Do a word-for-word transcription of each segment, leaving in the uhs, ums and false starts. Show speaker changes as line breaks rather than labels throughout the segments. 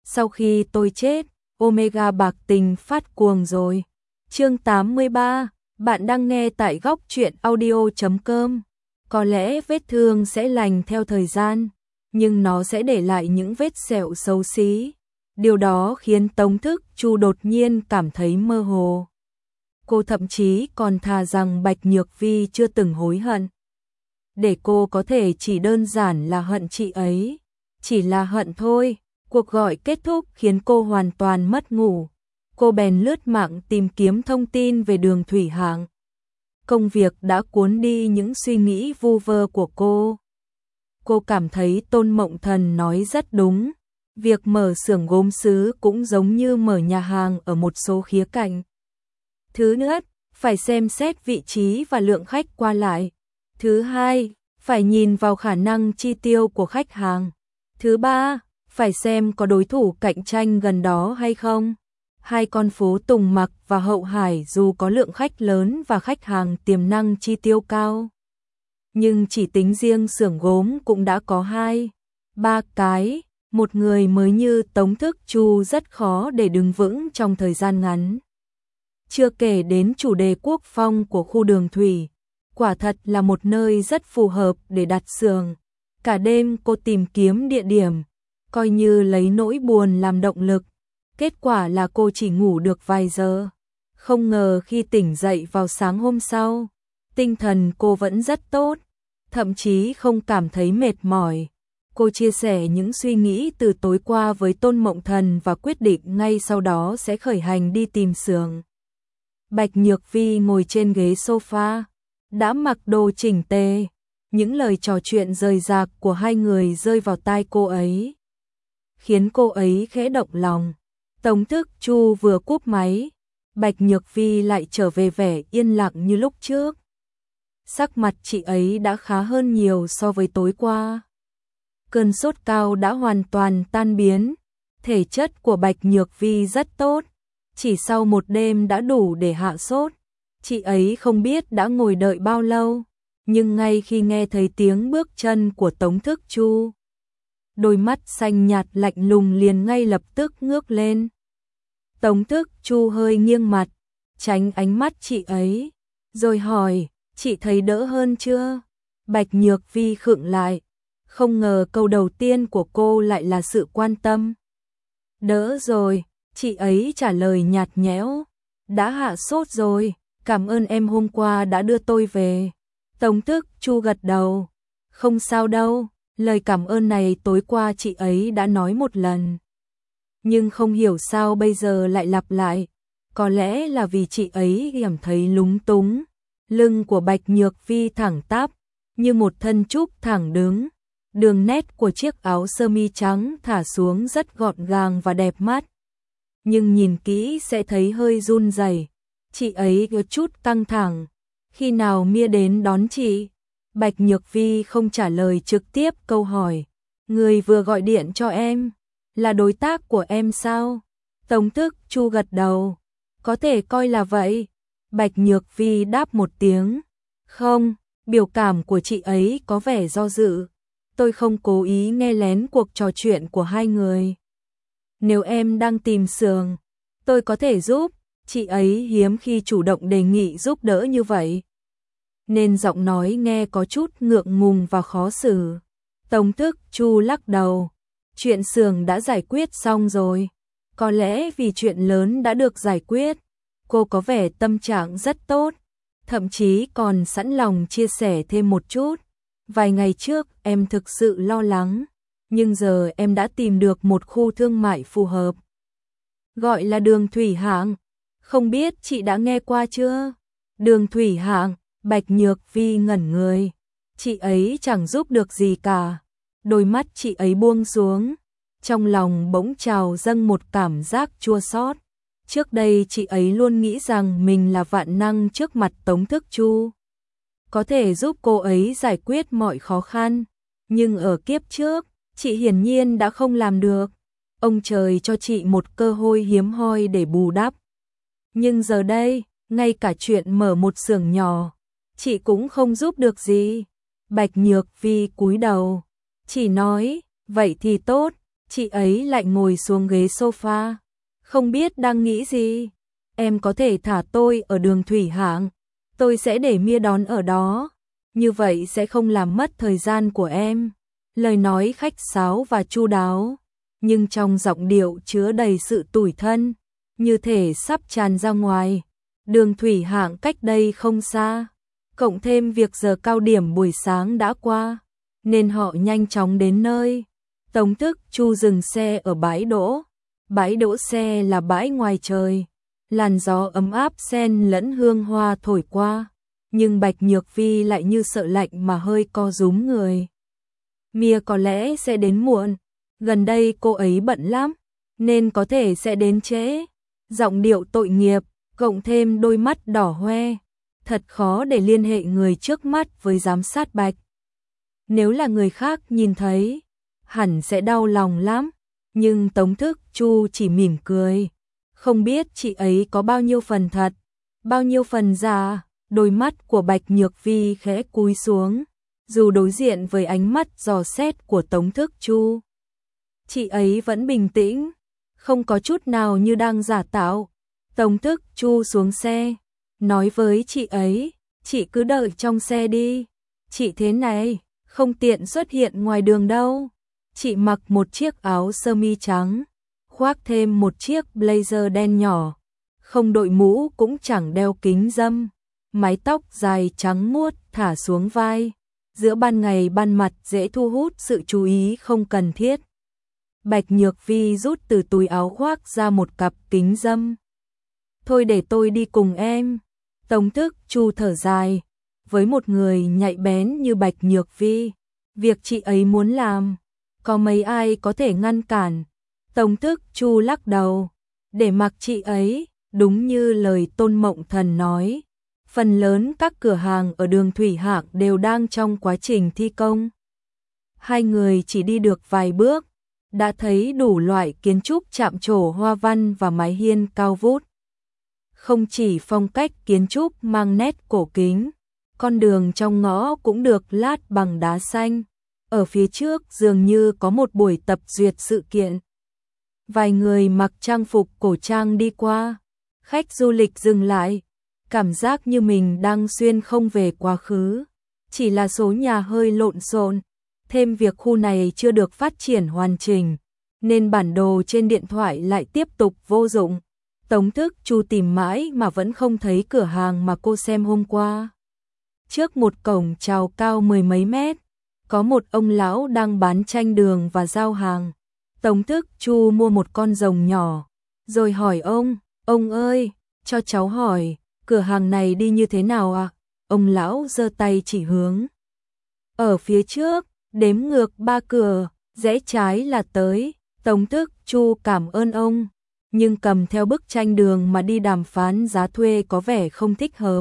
sau khi tôi chết, Omega bạc tình phát cuồng rồi. Chương tám mươi ba, bạn đang nghe tại góc truyện audio chấm com. Có lẽ vết thương sẽ lành theo thời gian, nhưng nó sẽ để lại những vết sẹo xấu xí. Điều đó khiến Tống Thức Chu đột nhiên cảm thấy mơ hồ. Cô thậm chí còn thà rằng Bạch Nhược Vi chưa từng hối hận. Để cô có thể chỉ đơn giản là hận chị ấy. Chỉ là hận thôi. Cuộc gọi kết thúc khiến cô hoàn toàn mất ngủ. Cô bèn lướt mạng tìm kiếm thông tin về Đường Thủy Hạng. Công việc đã cuốn đi những suy nghĩ vu vơ của cô. Cô cảm thấy Tôn Mộng Thần nói rất đúng. Việc mở xưởng gốm sứ cũng giống như mở nhà hàng ở một số khía cạnh. Thứ nhất, phải xem xét vị trí và lượng khách qua lại. Thứ hai, phải nhìn vào khả năng chi tiêu của khách hàng. Thứ ba, phải xem có đối thủ cạnh tranh gần đó hay không. Hai con phố Tùng Mặc và Hậu Hải dù có lượng khách lớn và khách hàng tiềm năng chi tiêu cao, nhưng chỉ tính riêng xưởng gốm cũng đã có hai, ba cái. Một người mới như Tống Thức Chu rất khó để đứng vững trong thời gian ngắn. Chưa kể đến chủ đề quốc phong của khu Đường Thủy, quả thật là một nơi rất phù hợp để đặt xưởng. Cả đêm cô tìm kiếm địa điểm, coi như lấy nỗi buồn làm động lực. Kết quả là cô chỉ ngủ được vài giờ. Không ngờ khi tỉnh dậy vào sáng hôm sau, tinh thần cô vẫn rất tốt, thậm chí không cảm thấy mệt mỏi. Cô chia sẻ những suy nghĩ từ tối qua với Tôn Mộng Thần và quyết định ngay sau đó sẽ khởi hành đi tìm xưởng. Bạch Nhược Vi ngồi trên ghế sofa, đã mặc đồ chỉnh tề. Những lời trò chuyện rời rạc của hai người rơi vào tai cô ấy, khiến cô ấy khẽ động lòng. Tống Thức Chu vừa cúp máy, Bạch Nhược Vi lại trở về vẻ yên lặng như lúc trước. Sắc mặt chị ấy đã khá hơn nhiều so với tối qua. Cơn sốt cao đã hoàn toàn tan biến. Thể chất của Bạch Nhược Vi rất tốt, chỉ sau một đêm đã đủ để hạ sốt. Chị ấy không biết đã ngồi đợi bao lâu, nhưng ngay khi nghe thấy tiếng bước chân của Tống Thức Chu, đôi mắt xanh nhạt lạnh lùng liền ngay lập tức ngước lên. Tống Thức Chu hơi nghiêng mặt, tránh ánh mắt chị ấy, rồi hỏi, chị thấy đỡ hơn chưa? Bạch Nhược Vi khựng lại, không ngờ câu đầu tiên của cô lại là sự quan tâm. Đỡ rồi, chị ấy trả lời nhạt nhẽo, đã hạ sốt rồi, cảm ơn em hôm qua đã đưa tôi về. Tống Thức Chu gật đầu, không sao đâu, lời cảm ơn này tối qua chị ấy đã nói một lần. Nhưng không hiểu sao bây giờ lại lặp lại, có lẽ là vì chị ấy cảm thấy lúng túng. Lưng của Bạch Nhược Vi thẳng tắp, như một thân trúc thẳng đứng. Đường nét của chiếc áo sơ mi trắng thả xuống rất gọn gàng và đẹp mắt. Nhưng nhìn kỹ sẽ thấy hơi run rẩy. Chị ấy có chút căng thẳng. Khi nào Mia đến đón chị? Bạch Nhược Vi không trả lời trực tiếp câu hỏi. Người vừa gọi điện cho em, là đối tác của em sao? Tống Thức Chu gật đầu. Có thể coi là vậy. Bạch Nhược Vi đáp một tiếng. Không, biểu cảm của chị ấy có vẻ do dự. Tôi không cố ý nghe lén cuộc trò chuyện của hai người. Nếu em đang tìm xưởng, tôi có thể giúp. Chị ấy hiếm khi chủ động đề nghị giúp đỡ như vậy, nên giọng nói nghe có chút ngượng ngùng và khó xử. Tống Thức Chu lắc đầu. Chuyện xưởng đã giải quyết xong rồi. Có lẽ vì chuyện lớn đã được giải quyết, cô có vẻ tâm trạng rất tốt, thậm chí còn sẵn lòng chia sẻ thêm một chút. Vài ngày trước em thực sự lo lắng, nhưng giờ em đã tìm được một khu thương mại phù hợp. Gọi là Đường Thủy Hạng. Không biết chị đã nghe qua chưa? Đường Thủy Hạng. Bạch Nhược Vi ngẩn người. Chị ấy chẳng giúp được gì cả. Đôi mắt chị ấy buông xuống. Trong lòng bỗng trào dâng một cảm giác chua xót. Trước đây chị ấy luôn nghĩ rằng mình là vạn năng trước mặt Tống Thức Chu, có thể giúp cô ấy giải quyết mọi khó khăn. Nhưng ở kiếp trước, chị hiển nhiên đã không làm được. Ông trời cho chị một cơ hội hiếm hoi để bù đắp. Nhưng giờ đây, ngay cả chuyện mở một xưởng nhỏ, chị cũng không giúp được gì. Bạch Nhược Vi cúi đầu, chỉ nói, vậy thì tốt, Chị ấy lại ngồi xuống ghế sofa, không biết đang nghĩ gì. Em có thể thả tôi ở đường thủy hạng, tôi sẽ để Mia đón ở đó, như vậy sẽ không làm mất thời gian của em. Lời nói khách sáo và chu đáo, nhưng trong giọng điệu chứa đầy sự tủi thân, như thể sắp tràn ra ngoài. Đường thủy hạng cách đây không xa, cộng thêm việc giờ cao điểm buổi sáng đã qua, nên họ nhanh chóng đến nơi. Tống Thức Chu dừng xe ở bãi đỗ. Bãi đỗ xe là bãi ngoài trời, làn gió ấm áp xen lẫn hương hoa thổi qua, nhưng Bạch Nhược Vi lại như sợ lạnh mà hơi co rúm người. Mia có lẽ sẽ đến muộn, gần đây cô ấy bận lắm, nên có thể sẽ đến trễ. Giọng điệu tội nghiệp, cộng thêm đôi mắt đỏ hoe, thật khó để liên hệ người trước mắt với giám sát Bạch. Nếu là người khác nhìn thấy, hẳn sẽ đau lòng lắm, nhưng Tống Thức Chu chỉ mỉm cười, không biết chị ấy có bao nhiêu phần thật, bao nhiêu phần giả. Đôi mắt của Bạch Nhược Vi khẽ cúi xuống, dù đối diện với ánh mắt dò xét của Tống Thức Chu, chị ấy vẫn bình tĩnh, không có chút nào như đang giả tạo. Tống Thức Chu xuống xe, nói với chị ấy, chị cứ đợi trong xe đi, chị thế này, không tiện xuất hiện ngoài đường đâu. Chị mặc một chiếc áo sơ mi trắng, khoác thêm một chiếc blazer đen nhỏ, không đội mũ cũng chẳng đeo kính râm, mái tóc dài trắng muốt thả xuống vai, giữa ban ngày ban mặt dễ thu hút sự chú ý không cần thiết. Bạch Nhược Vi rút từ túi áo khoác ra một cặp kính râm. Thôi để tôi đi cùng em. Tống Thức Chu thở dài, với một người nhạy bén như Bạch Nhược Vi, việc chị ấy muốn làm, có mấy ai có thể ngăn cản. Tống Thức Chu lắc đầu, để mặc chị ấy, đúng như lời Tôn Mộng Thần nói, phần lớn các cửa hàng ở đường thủy hạng đều đang trong quá trình thi công. Hai người chỉ đi được vài bước, đã thấy đủ loại kiến trúc chạm trổ hoa văn và mái hiên cao vút. Không chỉ phong cách kiến trúc mang nét cổ kính, con đường trong ngõ cũng được lát bằng đá xanh. Ở phía trước dường như có một buổi tập duyệt sự kiện. Vài người mặc trang phục cổ trang đi qua, khách du lịch dừng lại, cảm giác như mình đang xuyên không về quá khứ. Chỉ là số nhà hơi lộn xộn, thêm việc khu này chưa được phát triển hoàn chỉnh, nên bản đồ trên điện thoại lại tiếp tục vô dụng. Tống Thức Chu tìm mãi mà vẫn không thấy cửa hàng mà cô xem hôm qua. Trước một cổng chào cao mười mấy mét, có một ông lão đang bán chanh đường và giao hàng. Tống Thức Chu mua một con rồng nhỏ, rồi hỏi ông, ông ơi, cho cháu hỏi, cửa hàng này đi như thế nào ạ? À? Ông lão giơ tay chỉ hướng. Ở phía trước, đếm ngược ba cửa, rẽ trái là tới. Tống Thức Chu cảm ơn ông, nhưng cầm theo bức tranh đường mà đi đàm phán giá thuê có vẻ không thích hợp.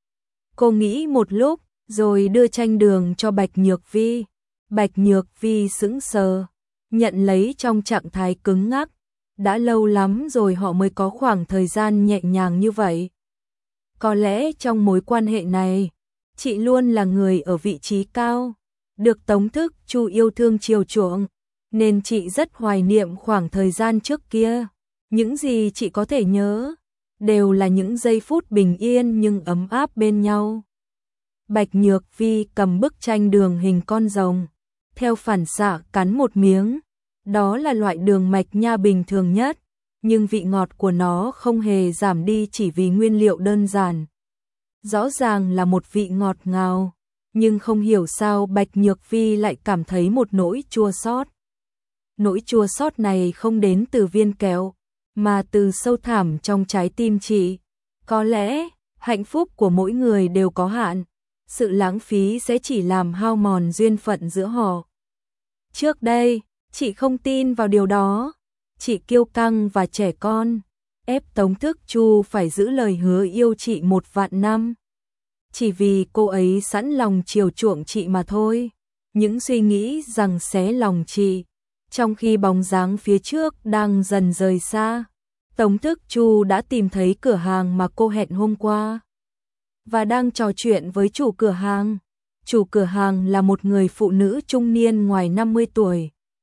Cô nghĩ một lúc, rồi đưa tranh đường cho Bạch Nhược Vi. Bạch Nhược Vi sững sờ, nhận lấy trong trạng thái cứng ngắc. Đã lâu lắm rồi họ mới có khoảng thời gian nhẹ nhàng như vậy. Có lẽ trong mối quan hệ này, chị luôn là người ở vị trí cao, được Tống Thức Chu yêu thương chiều chuộng, nên chị rất hoài niệm khoảng thời gian trước kia. Những gì chị có thể nhớ, đều là những giây phút bình yên nhưng ấm áp bên nhau. Bạch Nhược Vi cầm bức tranh đường hình con rồng, theo phản xạ cắn một miếng. Đó là loại đường mạch nha bình thường nhất, nhưng vị ngọt của nó không hề giảm đi chỉ vì nguyên liệu đơn giản. Rõ ràng là một vị ngọt ngào, nhưng không hiểu sao Bạch Nhược Vi lại cảm thấy một nỗi chua xót. Nỗi chua xót này không đến từ viên kẹo, mà từ sâu thẳm trong trái tim chị. Có lẽ, hạnh phúc của mỗi người đều có hạn, sự lãng phí sẽ chỉ làm hao mòn duyên phận giữa họ. Trước đây, chị không tin vào điều đó, chị kiêu căng và trẻ con, ép Tống Thức Chu phải giữ lời hứa yêu chị một vạn năm. Chỉ vì cô ấy sẵn lòng chiều chuộng chị mà thôi. Những suy nghĩ rằng xé lòng chị, trong khi bóng dáng phía trước đang dần rời xa. Tống Thức Chu đã tìm thấy cửa hàng mà cô hẹn hôm qua và đang trò chuyện với chủ cửa hàng. Chủ cửa hàng là một người phụ nữ trung niên ngoài năm mươi tuổi.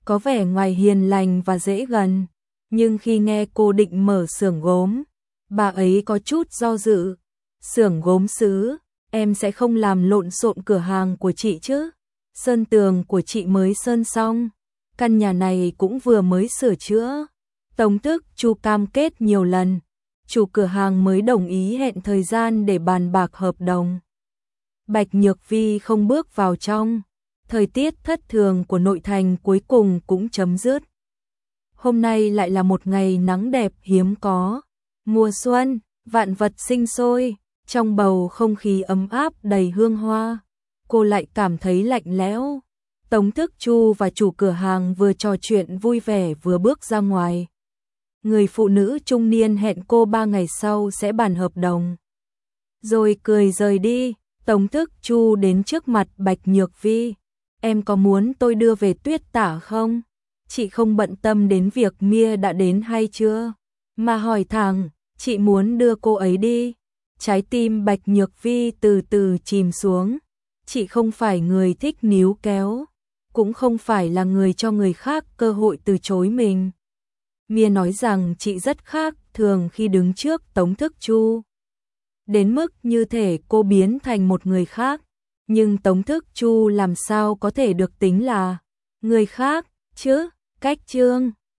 có vẻ ngoài hiền lành và dễ gần, nhưng khi nghe cô định mở xưởng gốm, bà ấy có chút do dự. Xưởng gốm sứ, em sẽ không làm lộn xộn cửa hàng của chị chứ? Sơn tường của chị mới sơn xong, căn nhà này cũng vừa mới sửa chữa. Tống Thức Chu cam kết nhiều lần, chủ cửa hàng mới đồng ý hẹn thời gian để bàn bạc hợp đồng. Bạch Nhược Vi không bước vào trong, thời tiết thất thường của nội thành cuối cùng cũng chấm dứt. Hôm nay lại là một ngày nắng đẹp hiếm có. Mùa xuân, vạn vật sinh sôi, trong bầu không khí ấm áp đầy hương hoa, cô lại cảm thấy lạnh lẽo. Tống Thức Chu và chủ cửa hàng vừa trò chuyện vui vẻ vừa bước ra ngoài. Người phụ nữ trung niên hẹn cô ba ngày sau sẽ bàn hợp đồng, rồi cười rời đi. Tống Thức Chu đến trước mặt Bạch Nhược Vi. Em có muốn tôi đưa về Tuyết Tả không? Chị không bận tâm đến việc Mia đã đến hay chưa, mà hỏi thẳng, chị muốn đưa cô ấy đi. Trái tim Bạch Nhược Vi từ từ chìm xuống. Chị không phải người thích níu kéo, cũng không phải là người cho người khác cơ hội từ chối mình. Mia nói rằng chị rất khác thường khi đứng trước Tống Thức Chu, đến mức như thể cô biến thành một người khác. Nhưng Tống Thức Chu làm sao có thể được tính là người khác chứ? Cách Trương